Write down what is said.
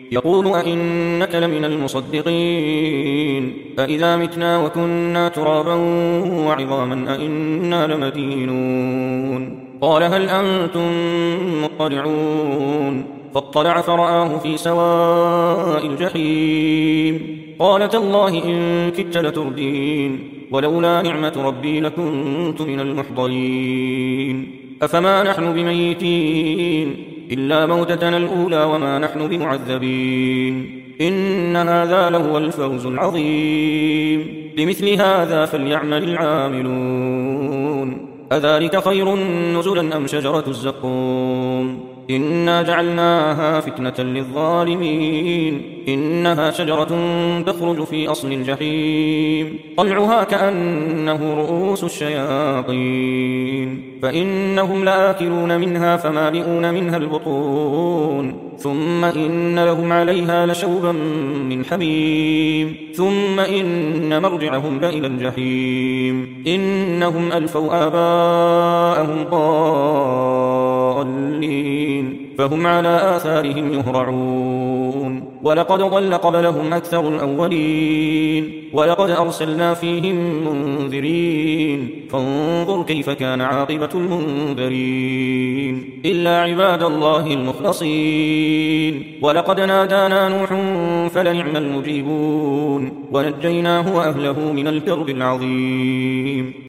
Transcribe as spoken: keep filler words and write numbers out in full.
يقول أئنك لمن المصدقين أئذا متنا وكنا ترابا وعظاما أئنا لمدينون قال هل أنتم مطلعون فاطلع فرآه في سواء الجحيم قال تالله إن كدت لتردين ولولا نعمة ربي لكنت من المحضرين أفما نحن بميتين إلا موتتنا الأولى وما نحن بمعذبين إن هذا لهو الفوز العظيم لمثل هذا فليعمل العاملون أذلك خير نزلا أم شجرة الزقوم إنا جعلناها فتنة للظالمين إنها شجرة تخرج في أصل الجحيم طلعها كأنه رؤوس الشياطين فإنهم لآكلون منها فمالئون منها البطون ثم إن لهم عليها لشوبا من حميم ثم إن مرجعهم لإلى الجحيم إنهم ألفوا آباءهم ضالين فهم على آثارهم يهرعون ولقد ضل قبلهم أكثر الأولين ولقد أرسلنا فيهم منذرين فانظر كيف كان عاقبة المنذرين إلا عباد الله المخلصين ولقد نادانا نوح فلنعم المجيبون ونجيناه وأهله من الكرب العظيم.